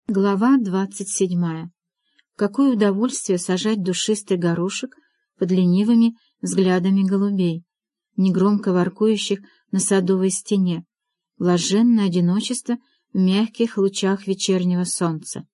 Глава 27. Какое удовольствие сажать душистый горошек под ленивыми взглядами голубей, негромко воркующих на садовой стене, блаженное одиночество в мягких лучах вечернего солнца.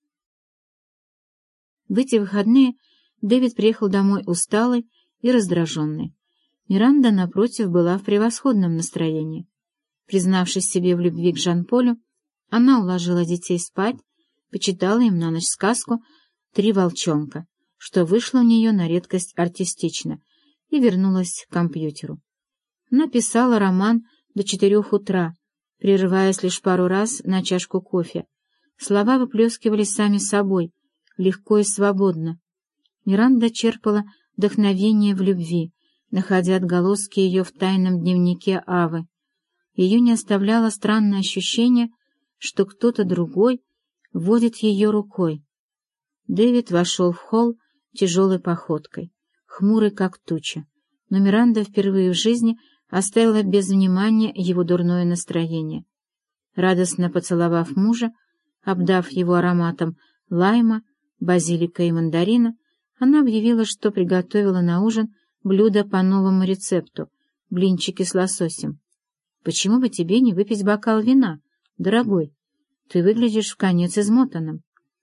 В эти выходные Дэвид приехал домой усталый и раздраженный. Миранда, напротив, была в превосходном настроении. Признавшись себе в любви к Жан-Полю, она уложила детей спать, почитала им на ночь сказку «Три волчонка», что вышло у нее на редкость артистично, и вернулась к компьютеру. Она писала роман до 4 утра, прерываясь лишь пару раз на чашку кофе. Слова выплескивались сами собой, легко и свободно. Миранда черпала вдохновение в любви, находя отголоски ее в тайном дневнике Авы. Ее не оставляло странное ощущение, что кто-то другой водит ее рукой. Дэвид вошел в холл тяжелой походкой, хмурый как туча, но Миранда впервые в жизни оставила без внимания его дурное настроение. Радостно поцеловав мужа, обдав его ароматом лайма, базилика и мандарина, она объявила, что приготовила на ужин блюдо по новому рецепту — блинчики с лососем. «Почему бы тебе не выпить бокал вина, дорогой? Ты выглядишь вконец измотанным».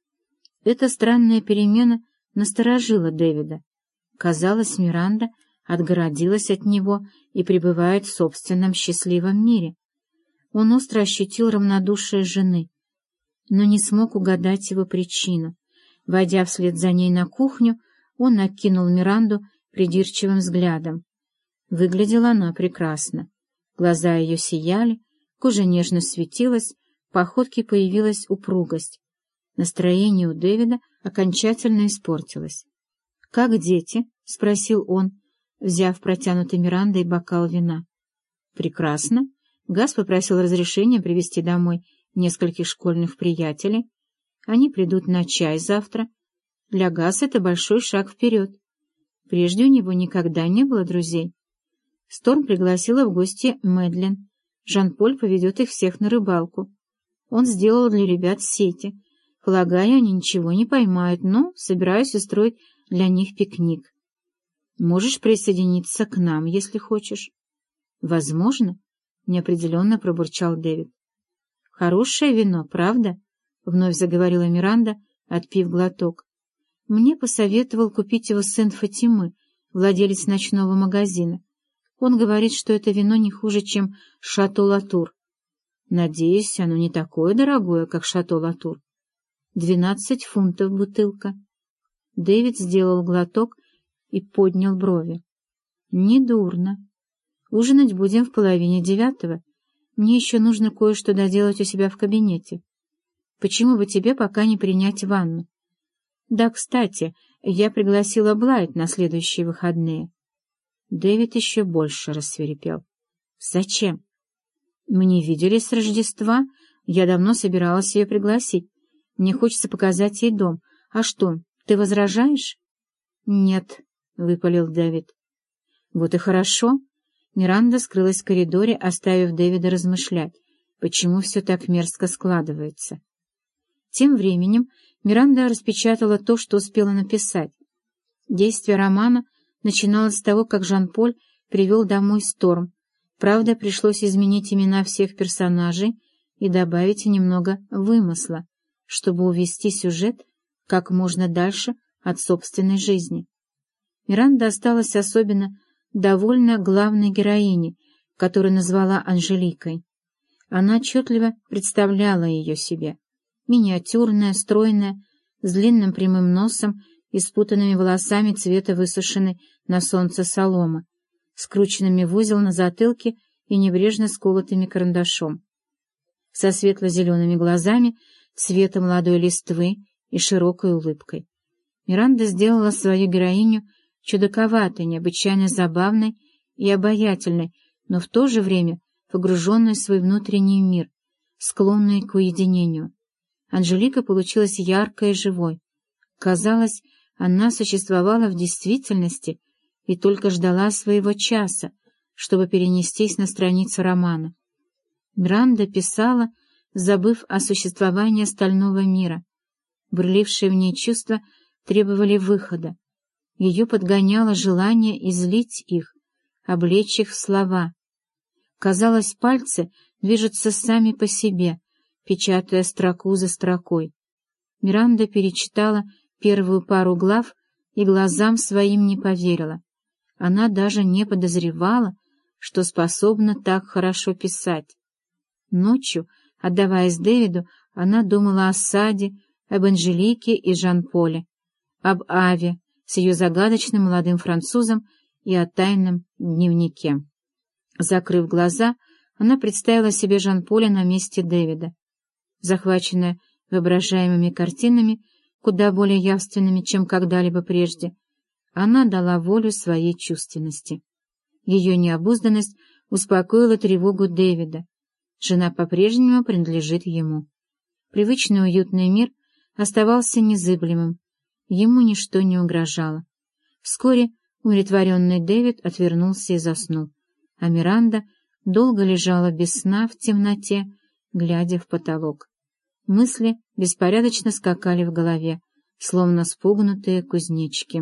Эта странная перемена насторожила Дэвида. Казалось, Миранда отгородилась от него и пребывает в собственном счастливом мире. Он остро ощутил равнодушие жены, но не смог угадать его причину. Войдя вслед за ней на кухню, он окинул Миранду придирчивым взглядом. Выглядела она прекрасно. Глаза ее сияли, кожа нежно светилась, в походке появилась упругость. Настроение у Дэвида окончательно испортилось. «Как дети?» — спросил он, взяв протянутый Мирандой бокал вина. «Прекрасно. Газ попросил разрешения привезти домой нескольких школьных приятелей. Они придут на чай завтра. Для Гаса это большой шаг вперед. Прежде у него никогда не было друзей. Сторм пригласила в гости Мэдлин. Жан-Поль поведет их всех на рыбалку. Он сделал для ребят сети. Полагаю, они ничего не поймают, но собираюсь устроить для них пикник. Можешь присоединиться к нам, если хочешь». «Возможно», — неопределенно пробурчал Дэвид. «Хорошее вино, правда?» — вновь заговорила Миранда, отпив глоток. «Мне посоветовал купить его сын Фатимы, владелец ночного магазина. Он говорит, что это вино не хуже, чем Шато Латур. Надеюсь, оно не такое дорогое, как Шато Латур. 12 фунтов бутылка». Дэвид сделал глоток и поднял брови. «Недурно. Ужинать будем в 8:30. Мне еще нужно кое-что доделать у себя в кабинете. Почему бы тебе пока не принять ванну? Да, кстати, я пригласила Блайт на следующие выходные». Дэвид еще больше рассвирепел. «Зачем? Мы не виделись с Рождества. Я давно собиралась ее пригласить. Мне хочется показать ей дом. А что, ты возражаешь?» «Нет», — выпалил Дэвид. «Вот и хорошо». Миранда скрылась в коридоре, оставив Дэвида размышлять, почему все так мерзко складывается. Тем временем Миранда распечатала то, что успела написать. Действие романа начиналось с того, как Жан-Поль привел домой Сторм. Правда, пришлось изменить имена всех персонажей и добавить немного вымысла, чтобы увести сюжет как можно дальше от собственной жизни. Миранда осталась особенно довольна главной героиней, которую назвала Анжеликой. Она отчетливо представляла ее себе. Миниатюрная, стройная, с длинным прямым носом и спутанными волосами цвета высушенной на солнце соломы, скрученными в узел на затылке и небрежно сколотыми карандашом. Со светло-зелеными глазами, цвета молодой листвы и широкой улыбкой. Миранда сделала свою героиню чудаковатой, необычайно забавной и обаятельной, но в то же время погруженной в свой внутренний мир, склонной к уединению. Анжелика получилась яркой и живой. Казалось, она существовала в действительности и только ждала своего часа, чтобы перенестись на страницу романа. Миранда писала, забыв о существовании остального мира. Бурлившие в ней чувства требовали выхода. Ее подгоняло желание излить их, облечь их в слова. Казалось, пальцы движутся сами по себе, печатая строку за строкой. Миранда перечитала первую пару глав и глазам своим не поверила. Она даже не подозревала, что способна так хорошо писать. Ночью, отдаваясь Дэвиду, она думала о Саде, об Анжелике и Жан-Поле, об Аве с ее загадочным молодым французом и о тайном дневнике. Закрыв глаза, она представила себе Жан-Поля на месте Дэвида. Захваченная воображаемыми картинами, куда более явственными, чем когда-либо прежде, она дала волю своей чувственности. Ее необузданность успокоила тревогу Дэвида. Жена по-прежнему принадлежит ему. Привычный уютный мир оставался незыблемым. Ему ничто не угрожало. Вскоре умиротворенный Дэвид отвернулся и заснул, а Миранда долго лежала без сна в темноте, глядя в потолок. Мысли беспорядочно скакали в голове, словно спугнутые кузнечики.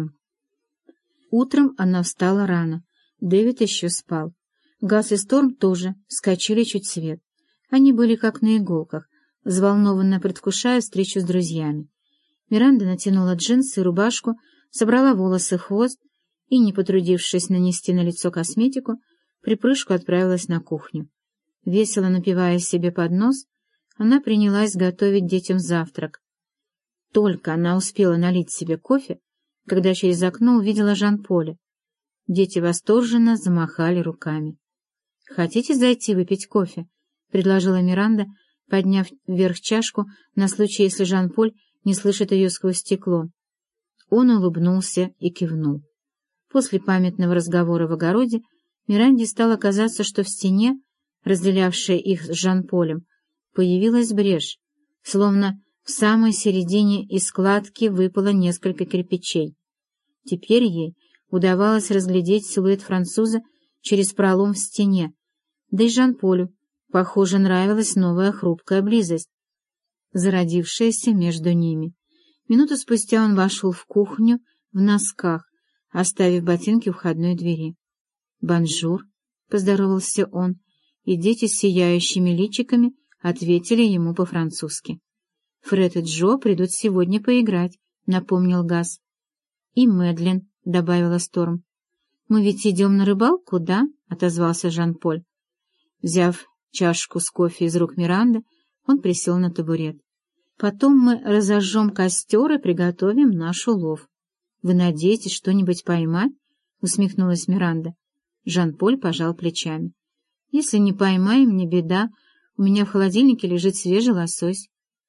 Утром она встала рано. Дэвид еще спал. Газ и Сторм тоже вскочили чуть свет. Они были как на иголках, взволнованно предвкушая встречу с друзьями. Миранда натянула джинсы и рубашку, собрала волосы в хвост и, не потрудившись нанести на лицо косметику, припрыжку отправилась на кухню. Весело напивая себе под нос, она принялась готовить детям завтрак. Только она успела налить себе кофе, когда через окно увидела Жан-Поля. Дети восторженно замахали руками. «Хотите зайти выпить кофе?» — предложила Миранда, подняв вверх чашку на случай, если Жан-Поль не слышит ее сквозь стекло. Он улыбнулся и кивнул. После памятного разговора в огороде Миранде стало казаться, что в стене, разделявшей их с Жан-Полем, появилась брешь, словно в самой середине из складки выпало несколько кирпичей. Теперь ей удавалось разглядеть силуэт француза через пролом в стене, да и Жан-Полю, похоже, нравилась новая хрупкая близость, зародившаяся между ними. Минуту спустя он вошел в кухню в носках, оставив ботинки у входной двери. «Бонжур», — поздоровался он, и дети с сияющими личиками ответили ему по-французски. «Фред и Джо придут сегодня поиграть», — напомнил Газ. «И Мэдлин», — добавила Сторм. «Мы ведь идем на рыбалку, да?» — отозвался Жан-Поль. Взяв чашку с кофе из рук Миранды, он присел на табурет. «Потом мы разожжем костер и приготовим наш улов. Вы надеетесь что-нибудь поймать?» — усмехнулась Миранда. Жан-Поль пожал плечами. «Если не поймаем, не беда. У меня в холодильнике лежит свежий лосось».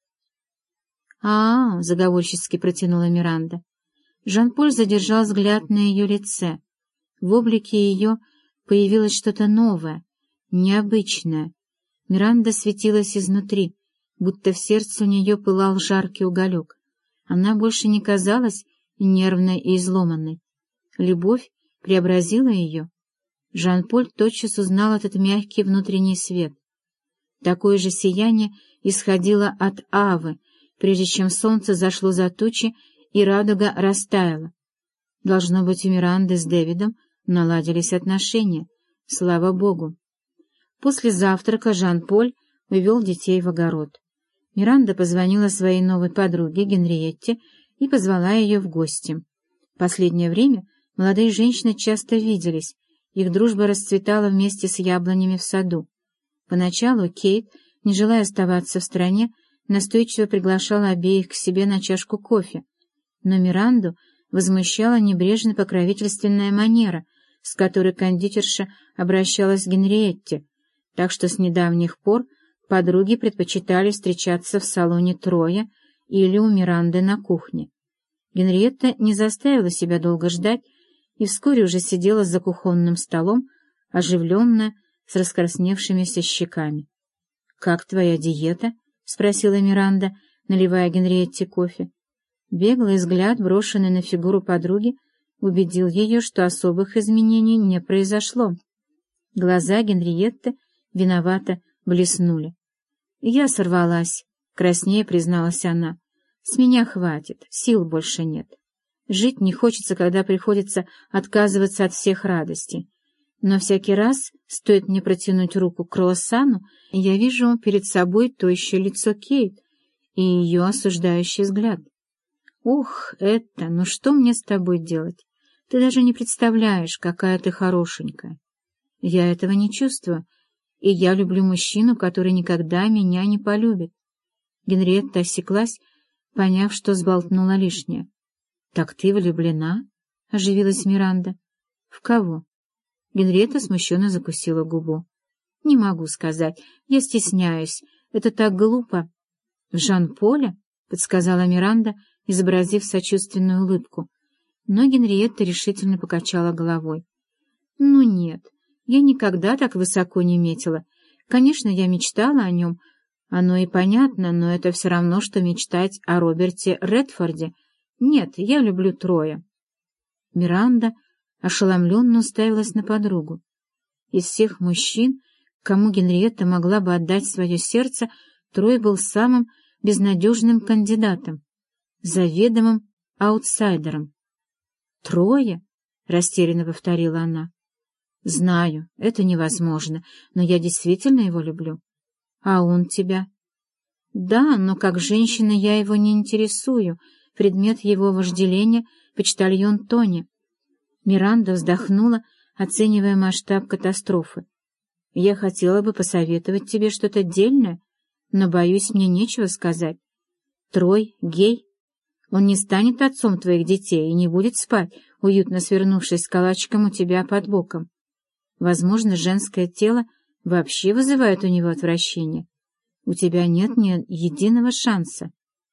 Заговорчески протянула Миранда. Жан-Поль задержал взгляд на ее лице. В облике ее появилось что-то новое, необычное. Миранда светилась изнутри, будто в сердце у нее пылал жаркий уголек. Она больше не казалась нервной и изломанной. Любовь преобразила ее. Жан-Поль тотчас узнал этот мягкий внутренний свет. Такое же сияние исходило от Авы, прежде чем солнце зашло за тучи и радуга растаяла. Должно быть, у Миранды с Дэвидом наладились отношения. Слава Богу! После завтрака Жан-Поль увел детей в огород. Миранда позвонила своей новой подруге Генриетте и позвала ее в гости. В последнее время молодые женщины часто виделись, их дружба расцветала вместе с яблонями в саду. Поначалу Кейт, не желая оставаться в стороне, настойчиво приглашала обеих к себе на чашку кофе, но Миранду возмущала небрежно-покровительственная манера, с которой кондитерша обращалась к Генриетте, так что с недавних пор подруги предпочитали встречаться в салоне Троя или у Миранды на кухне. Генриетта не заставила себя долго ждать и вскоре уже сидела за кухонным столом, оживленная, с раскрасневшимися щеками. «Как твоя диета?» — спросила Миранда, наливая Генриетте кофе. Беглый взгляд, брошенный на фигуру подруги, убедил ее, что особых изменений не произошло. Глаза Генриетты виновато блеснули. Я сорвалась, краснее призналась она. С меня хватит, сил больше нет. Жить не хочется, когда приходится отказываться от всех радостей. Но всякий раз, стоит мне протянуть руку к круассану, я вижу перед собой тощее лицо Кейт и ее осуждающий взгляд. «Ух, это, ну что мне с тобой делать? Ты даже не представляешь, какая ты хорошенькая. Я этого не чувствую, и я люблю мужчину, который никогда меня не полюбит». Генриетта осеклась, поняв, что сболтнула лишнее. «Так ты влюблена?» — оживилась Миранда. «В кого?» Генриетта смущенно закусила губу. «Не могу сказать. Я стесняюсь. Это так глупо». «В Жан-Поля?» — подсказала Миранда, изобразив сочувственную улыбку. Но Генриетта решительно покачала головой. «Ну нет, я никогда так высоко не метила. Конечно, я мечтала о нем. Оно и понятно, но это все равно, что мечтать о Роберте Редфорде. Нет, я люблю Троя». Миранда ошеломленно уставилась на подругу. Из всех мужчин, кому Генриетта могла бы отдать свое сердце, Трой был самым безнадежным кандидатом, заведомым аутсайдером. «Троя?» — растерянно повторила она. «Знаю, это невозможно, но я действительно его люблю. А он тебя?» «Да, но как женщина я его не интересую. Предмет его вожделения — почтальон Тони». Миранда вздохнула, оценивая масштаб катастрофы. «Я хотела бы посоветовать тебе что-то дельное, но, боюсь, мне нечего сказать. Трой — гей. Он не станет отцом твоих детей и не будет спать, уютно свернувшись калачиком у тебя под боком. Возможно, женское тело вообще вызывает у него отвращение. У тебя нет ни единого шанса».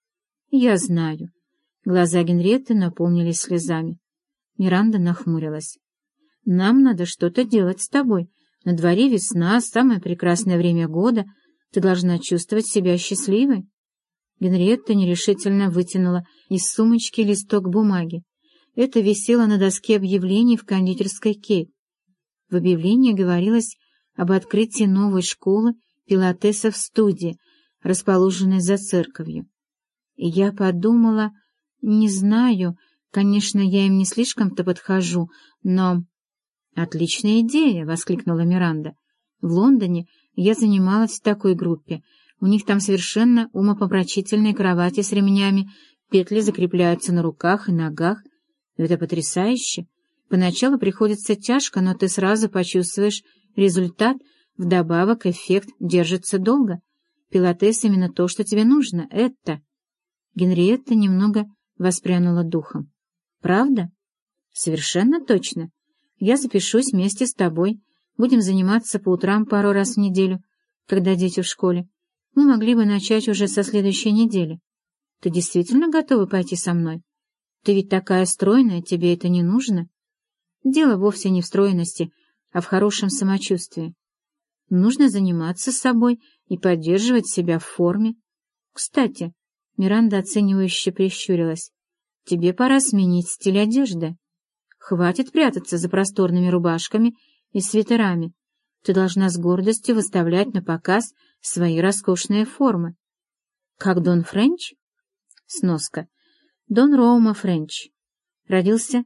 «Я знаю». Глаза Генриетты наполнились слезами. Миранда нахмурилась. «Нам надо что-то делать с тобой. На дворе весна, самое прекрасное время года. Ты должна чувствовать себя счастливой». Генриетта нерешительно вытянула из сумочки листок бумаги. Это висело на доске объявлений в кондитерской Кейт. В объявлении говорилось об открытии новой школы пилатеса в студии, расположенной за церковью. И я подумала, не знаю, конечно, я им не слишком-то подхожу, но... «Отличная идея!» — воскликнула Миранда. «В Лондоне я занималась в такой группе. У них там совершенно умопомрачительные кровати с ремнями, петли закрепляются на руках и ногах. Это потрясающе. Поначалу приходится тяжко, но ты сразу почувствуешь результат, вдобавок эффект держится долго. Пилатес именно то, что тебе нужно. Это...» Генриетта немного воспрянула духом. «Правда?» «Совершенно точно. Я запишусь вместе с тобой. Будем заниматься по утрам пару раз в неделю, когда дети в школе. Мы могли бы начать уже со следующей недели. Ты действительно готова пойти со мной? Ты ведь такая стройная, тебе это не нужно?» «Дело вовсе не в стройности, а в хорошем самочувствии. Нужно заниматься собой и поддерживать себя в форме. Кстати...» Миранда оценивающе прищурилась. «Тебе пора сменить стиль одежды. Хватит прятаться за просторными рубашками и свитерами. Ты должна с гордостью выставлять на показ свои роскошные формы. Как Дон Френч?» Сноска. Дон Роума Френч. Родился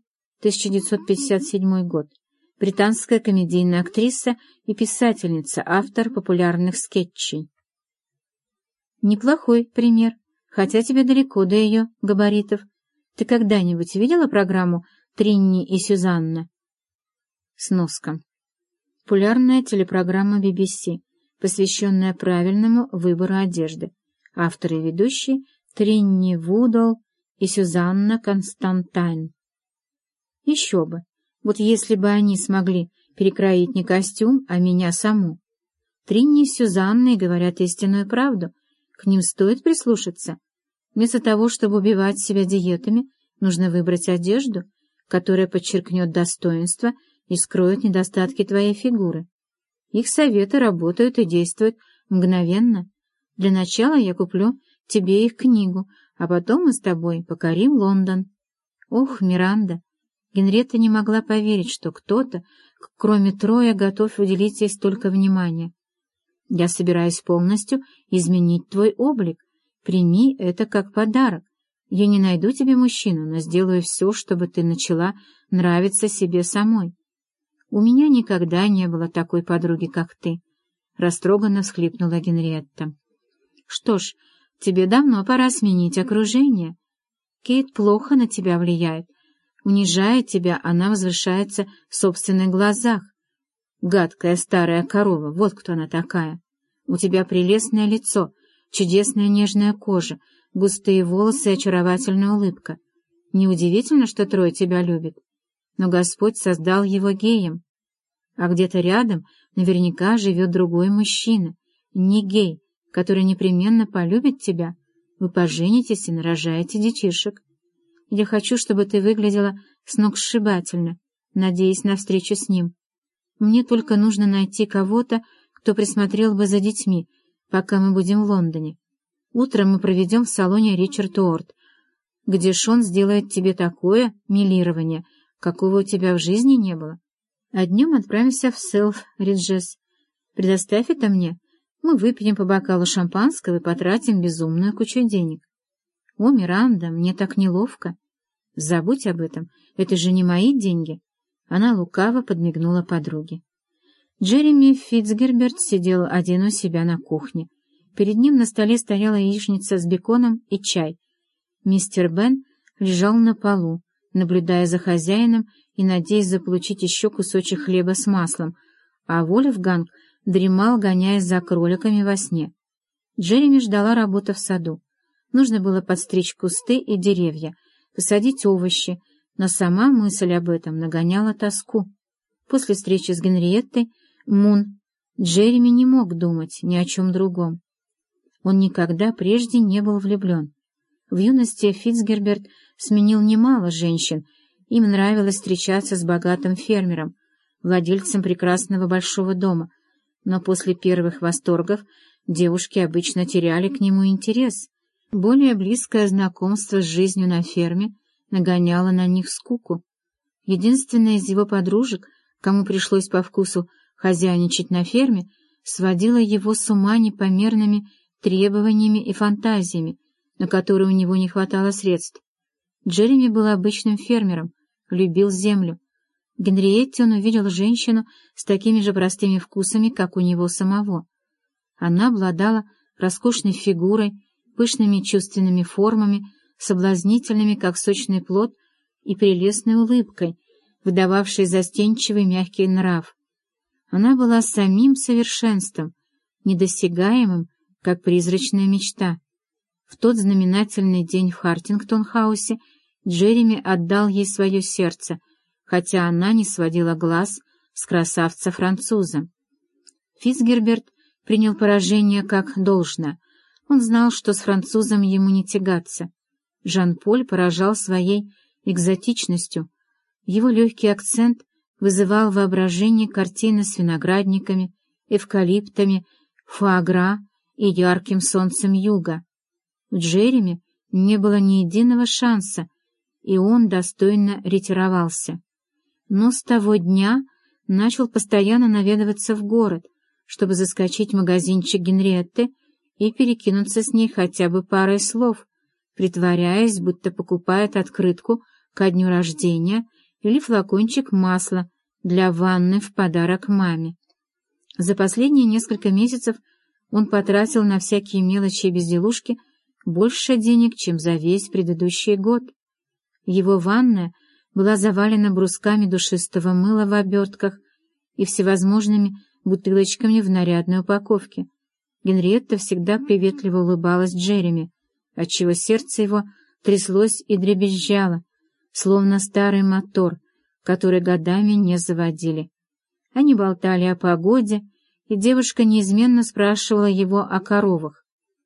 1957 год. Британская комедийная актриса и писательница, автор популярных скетчей. Неплохой пример, хотя тебе далеко до ее габаритов. Ты когда-нибудь видела программу «Тринни и Сюзанна»? Сноска. Популярная телепрограмма BBC, посвященная правильному выбору одежды. Авторы и ведущие Тринни Вудол и Сюзанна Константайн. Еще бы. Вот если бы они смогли перекроить не костюм, а меня саму. Тринни и Сюзанны говорят истинную правду. К ним стоит прислушаться. Вместо того, чтобы убивать себя диетами, нужно выбрать одежду, которая подчеркнет достоинство и скроет недостатки твоей фигуры. Их советы работают и действуют мгновенно. Для начала я куплю тебе их книгу, а потом мы с тобой покорим Лондон. Ох, Миранда! Генриетта не могла поверить, что кто-то, кроме Троя, готов уделить ей столько внимания. Я собираюсь полностью изменить твой облик. Прими это как подарок. Я не найду тебе мужчину, но сделаю все, чтобы ты начала нравиться себе самой. У меня никогда не было такой подруги, как ты, — растроганно всхлипнула Генриетта. Что ж, тебе давно пора сменить окружение. Кейт плохо на тебя влияет. Унижая тебя, она возвышается в собственных глазах. Гадкая старая корова, вот кто она такая. У тебя прелестное лицо, чудесная нежная кожа, густые волосы и очаровательная улыбка. Неудивительно, что Трой тебя любит. Но Господь создал его геем. А где-то рядом наверняка живет другой мужчина, не гей, который непременно полюбит тебя. Вы поженитесь и нарожаете детишек. Я хочу, чтобы ты выглядела сногсшибательно, надеясь на встречу с ним. Мне только нужно найти кого-то, кто присмотрел бы за детьми, пока мы будем в Лондоне. Утром мы проведем в салоне Ричард Уорд, где Шон сделает тебе такое милирование, какого у тебя в жизни не было. А днем отправимся в Селфриджес. Предоставь это мне. Мы выпьем по бокалу шампанского и потратим безумную кучу денег. О, Миранда, мне так неловко. Забудь об этом, это же не мои деньги. Она лукаво подмигнула подруге. Джереми Фицгерберт сидел один у себя на кухне. Перед ним на столе стояла яичница с беконом и чай. Мистер Бен лежал на полу, наблюдая за хозяином и надеясь заполучить еще кусочек хлеба с маслом, а Вольфганг дремал, гоняясь за кроликами во сне. Джереми ждала работа в саду. Нужно было подстричь кусты и деревья, посадить овощи, но сама мысль об этом нагоняла тоску. После встречи с Генриеттой Мун Джереми не мог думать ни о чем другом. Он никогда прежде не был влюблен. В юности Фицгерберт сменил немало женщин, им нравилось встречаться с богатым фермером, владельцем прекрасного большого дома, но после первых восторгов девушки обычно теряли к нему интерес. Более близкое знакомство с жизнью на ферме нагоняло на них скуку. Единственная из его подружек, кому пришлось по вкусу хозяйничать на ферме, сводила его с ума непомерными требованиями и фантазиями, на которые у него не хватало средств. Джереми был обычным фермером, любил землю. В Генриетте он увидел женщину с такими же простыми вкусами, как у него самого. Она обладала роскошной фигурой, пышными чувственными формами, соблазнительными, как сочный плод, и прелестной улыбкой, выдававшей застенчивый мягкий нрав. Она была самим совершенством, недосягаемым, как призрачная мечта. В тот знаменательный день в Хартингтон-хаусе Джереми отдал ей свое сердце, хотя она не сводила глаз с красавца-француза. Фицгерберт принял поражение как должное. Он знал, что с французом ему не тягаться. Жан-Поль поражал своей экзотичностью. Его легкий акцент вызывал в воображении картины с виноградниками, эвкалиптами, фуагра и ярким солнцем юга. У Джереми не было ни единого шанса, и он достойно ретировался. Но с того дня начал постоянно наведываться в город, чтобы заскочить в магазинчик Генриетты и перекинуться с ней хотя бы парой слов, притворяясь, будто покупает открытку ко дню рождения или флакончик масла для ванны в подарок маме. За последние несколько месяцев он потратил на всякие мелочи и безделушки больше денег, чем за весь предыдущий год. Его ванная была завалена брусками душистого мыла в обертках и всевозможными бутылочками в нарядной упаковке. Генриетта всегда приветливо улыбалась Джереми, отчего сердце его тряслось и дребезжало, словно старый мотор, который годами не заводили. Они болтали о погоде, и девушка неизменно спрашивала его о коровах.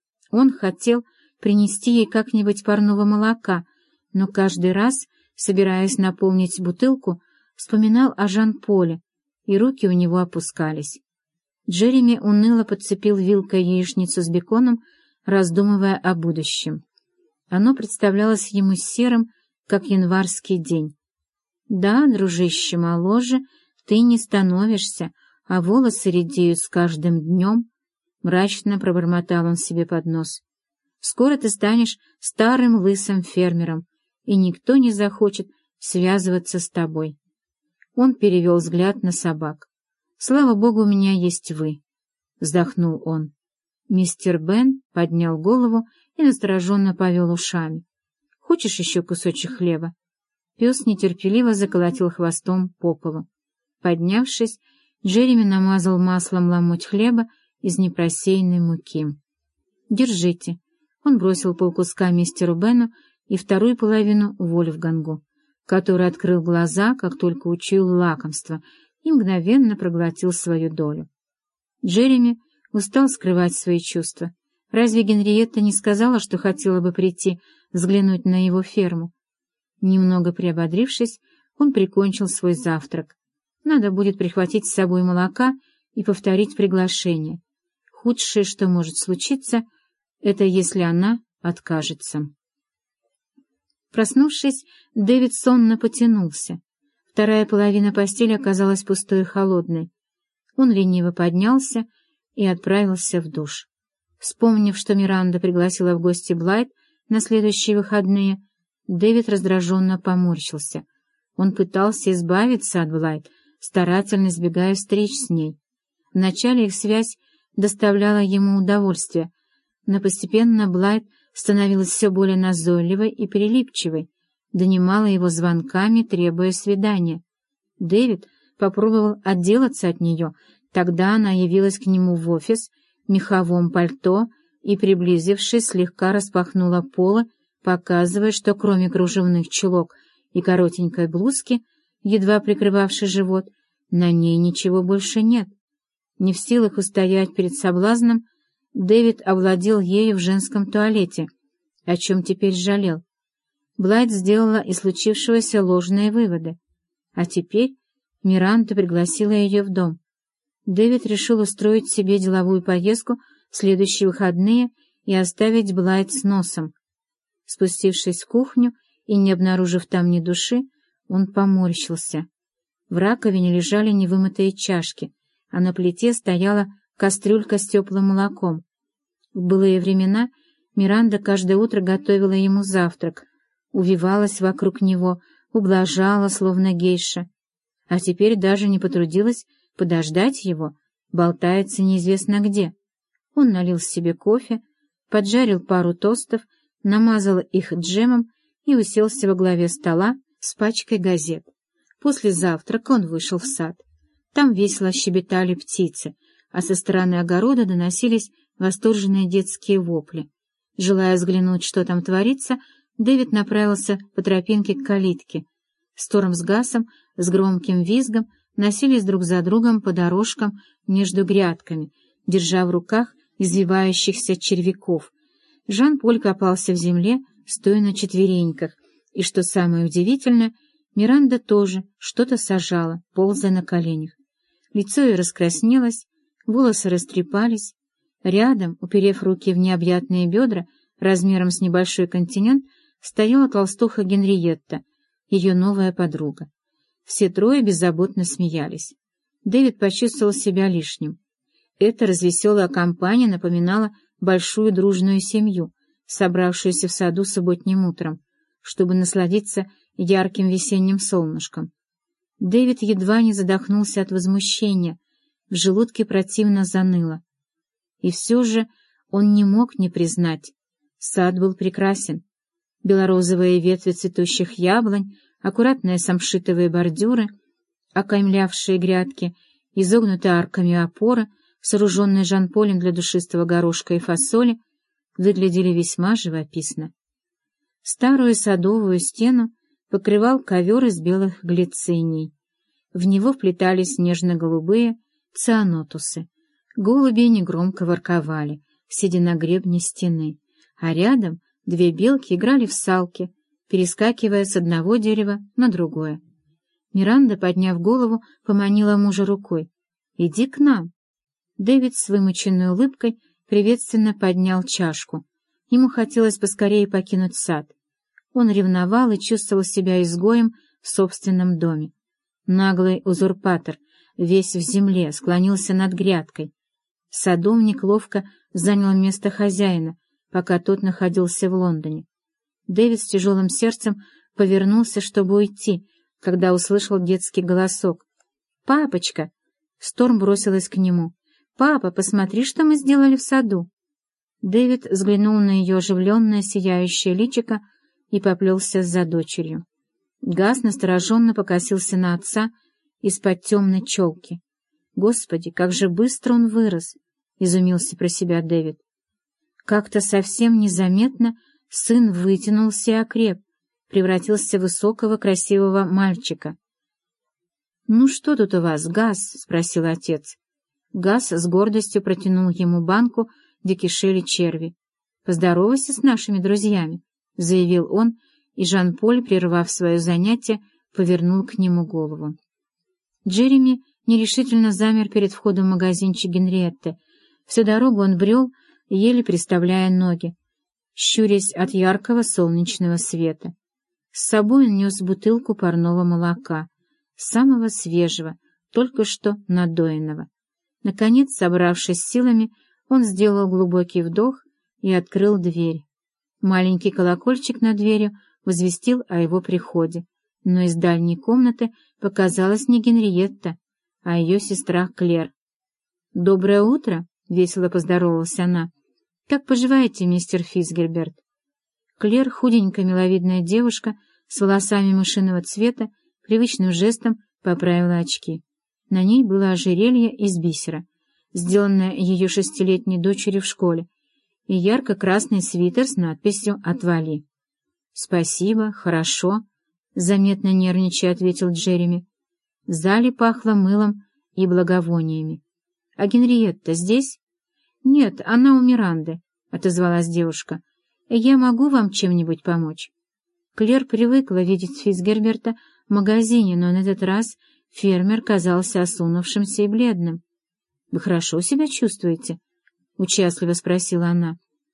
Он хотел принести ей как-нибудь парного молока, но каждый раз, собираясь наполнить бутылку, вспоминал о Жан-Поле, и руки у него опускались. Джереми уныло подцепил вилкой яичницу с беконом, раздумывая о будущем. Оно представлялось ему серым, как январский день. «Да, дружище, моложе ты не становишься, а волосы редеют с каждым днем», Мрачно пробормотал он себе под нос. «Скоро ты станешь старым лысым фермером, и никто не захочет связываться с тобой». Он перевел взгляд на собак. «Слава богу, у меня есть вы», — вздохнул он. Мистер Бен поднял голову и настороженно повел ушами. «Хочешь еще кусочек хлеба?» Пес нетерпеливо заколотил хвостом по полу. Поднявшись, Джереми намазал маслом ломоть хлеба из непросеянной муки. «Держите». Он бросил полкуска мистеру Бену и вторую половину Вольфгангу, который открыл глаза, как только учуял лакомство, и мгновенно проглотил свою долю. Джереми устал скрывать свои чувства. Разве Генриетта не сказала, что хотела бы прийти взглянуть на его ферму? Немного приободрившись, он прикончил свой завтрак. Надо будет прихватить с собой молока и повторить приглашение. Худшее, что может случиться, это если она откажется. Проснувшись, Дэвид сонно потянулся. Вторая половина постели оказалась пустой и холодной. Он лениво поднялся и отправился в душ. Вспомнив, что Миранда пригласила в гости Блайт на следующие выходные, Дэвид раздраженно поморщился. Он пытался избавиться от Блайт, старательно избегая встреч с ней. Вначале их связь доставляла ему удовольствие, но постепенно Блайт становилась все более назойливой и прилипчивой, донимала его звонками, требуя свидания. Дэвид попробовал отделаться от нее, тогда она явилась к нему в офис в меховом пальто и, приблизившись, слегка распахнула полы, показывая, что кроме кружевных чулок и коротенькой блузки, едва прикрывавшей живот, на ней ничего больше нет. Не в силах устоять перед соблазном, Дэвид овладел ею в женском туалете, о чем теперь жалел. Блайт сделала из случившегося ложные выводы. А теперь Миранда пригласила ее в дом. Дэвид решил устроить себе деловую поездку в следующие выходные и оставить Блайт с носом. Спустившись в кухню и не обнаружив там ни души, он поморщился. В раковине лежали невымытые чашки, а на плите стояла кастрюлька с теплым молоком. В былые времена Миранда каждое утро готовила ему завтрак, увивалась вокруг него, ублажала, словно гейша. А теперь даже не потрудилась подождать его, болтается неизвестно где. Он налил себе кофе, поджарил пару тостов, намазал их джемом и уселся во главе стола с пачкой газет. После завтрака он вышел в сад. Там весело щебетали птицы, а со стороны огорода доносились восторженные детские вопли. Желая взглянуть, что там творится, Дэвид направился по тропинке к калитке. Сторм с Гасом с громким визгом носились друг за другом по дорожкам между грядками, держа в руках извивающихся червяков. Жан-Поль копался в земле, стоя на четвереньках, и, что самое удивительное, Миранда тоже что-то сажала, ползая на коленях. Лицо ее раскраснелось, волосы растрепались. Рядом, уперев руки в необъятные бедра, размером с небольшой континент, стояла толстуха Генриетта, ее новая подруга. Все трое беззаботно смеялись. Дэвид почувствовал себя лишним. Эта развеселая компания напоминала большую дружную семью, собравшуюся в саду субботним утром, чтобы насладиться ярким весенним солнышком. Дэвид едва не задохнулся от возмущения, в желудке противно заныло. И все же он не мог не признать. Сад был прекрасен. Белорозовые ветви цветущих яблонь, аккуратные самшитовые бордюры, окаймлявшие грядки, изогнутые арками опоры, сооруженные Жан-Полем для душистого горошка и фасоли, выглядели весьма живописно. Старую садовую стену покрывал ковер из белых глициний. В него вплетались нежно-голубые цианотусы. Голуби негромко ворковали, сидя на гребне стены, а рядом две белки играли в салки, перескакивая с одного дерева на другое. Миранда, подняв голову, поманила мужа рукой. «Иди к нам». Дэвид с вымученной улыбкой приветственно поднял чашку. Ему хотелось поскорее покинуть сад. Он ревновал и чувствовал себя изгоем в собственном доме. Наглый узурпатор, весь в земле, склонился над грядкой. Садовник ловко занял место хозяина, пока тот находился в Лондоне. Дэвид с тяжелым сердцем повернулся, чтобы уйти, когда услышал детский голосок. «Папочка!» Сторм бросилась к нему. «Папа, посмотри, что мы сделали в саду!» Дэвид взглянул на ее оживленное, сияющее личико и поплелся за дочерью. Газ настороженно покосился на отца из-под темной челки. «Господи, как же быстро он вырос!» — изумился про себя Дэвид. Как-то совсем незаметно сын вытянулся и окреп, превратился в высокого красивого мальчика. «Ну что тут у вас, Газ?» — спросил отец. Газ с гордостью протянул ему банку, где кишели черви. «Поздоровайся с нашими друзьями», — заявил он, и Жан-Поль, прервав свое занятие, повернул к нему голову. Джереми нерешительно замер перед входом в магазинчик Генриетты. Всю дорогу он брел, еле переставляя ноги, щурясь от яркого солнечного света. С собой он нес бутылку парного молока, самого свежего, только что надоенного. Наконец, собравшись силами, он сделал глубокий вдох и открыл дверь. Маленький колокольчик над дверью возвестил о его приходе, но из дальней комнаты показалась не Генриетта, а ее сестра Клер. «Доброе утро!» — весело поздоровалась она. «Как поживаете, мистер Фицгерберт?» Клер, худенькая миловидная девушка с волосами мышиного цвета, привычным жестом поправила очки. На ней было ожерелье из бисера, сделанное ее 6-летней дочерью в школе, и ярко-красный свитер с надписью «Отвали». «Спасибо, хорошо», — заметно нервничая ответил Джереми. В зале пахло мылом и благовониями. «А Генриетта здесь?» «Нет, она у Миранды», — отозвалась девушка. «Я могу вам чем-нибудь помочь?» Клер привыкла видеть Фицгерберта в магазине, но на этот раз фермер казался осунувшимся и бледным. «Вы хорошо себя чувствуете?» — участливо спросила она.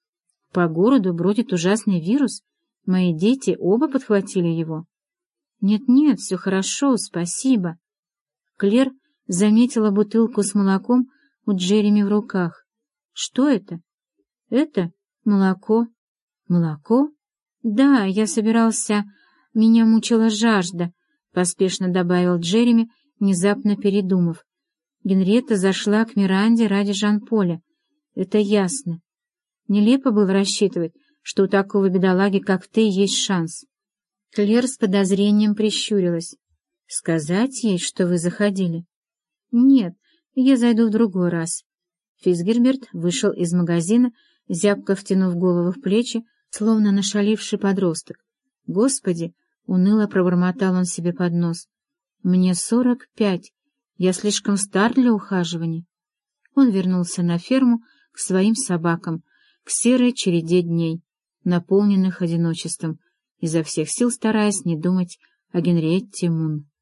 «По городу бродит ужасный вирус. Мои дети оба подхватили его». «Нет-нет, все хорошо, спасибо». Клер заметила бутылку с молоком у Джереми в руках. «Что это?» «Это молоко». «Молоко?» «Да, я собирался... Меня мучила жажда», — поспешно добавил Джереми, внезапно передумав. Генриетта зашла к Миранде ради Жан-Поля. Это ясно. Нелепо было рассчитывать, что у такого бедолаги, как ты, есть шанс. Клер с подозрением прищурилась. «Сказать ей, что вы заходили?» «Нет, я зайду в другой раз». Фицгерберт вышел из магазина, зябко втянув голову в плечи, словно нашаливший подросток. «Господи!» — уныло пробормотал он себе под нос. «Мне 45. Я слишком стар для ухаживаний». Он вернулся на ферму к своим собакам, к серой череде дней, наполненных одиночеством, изо всех сил стараясь не думать о Генриетте Мун.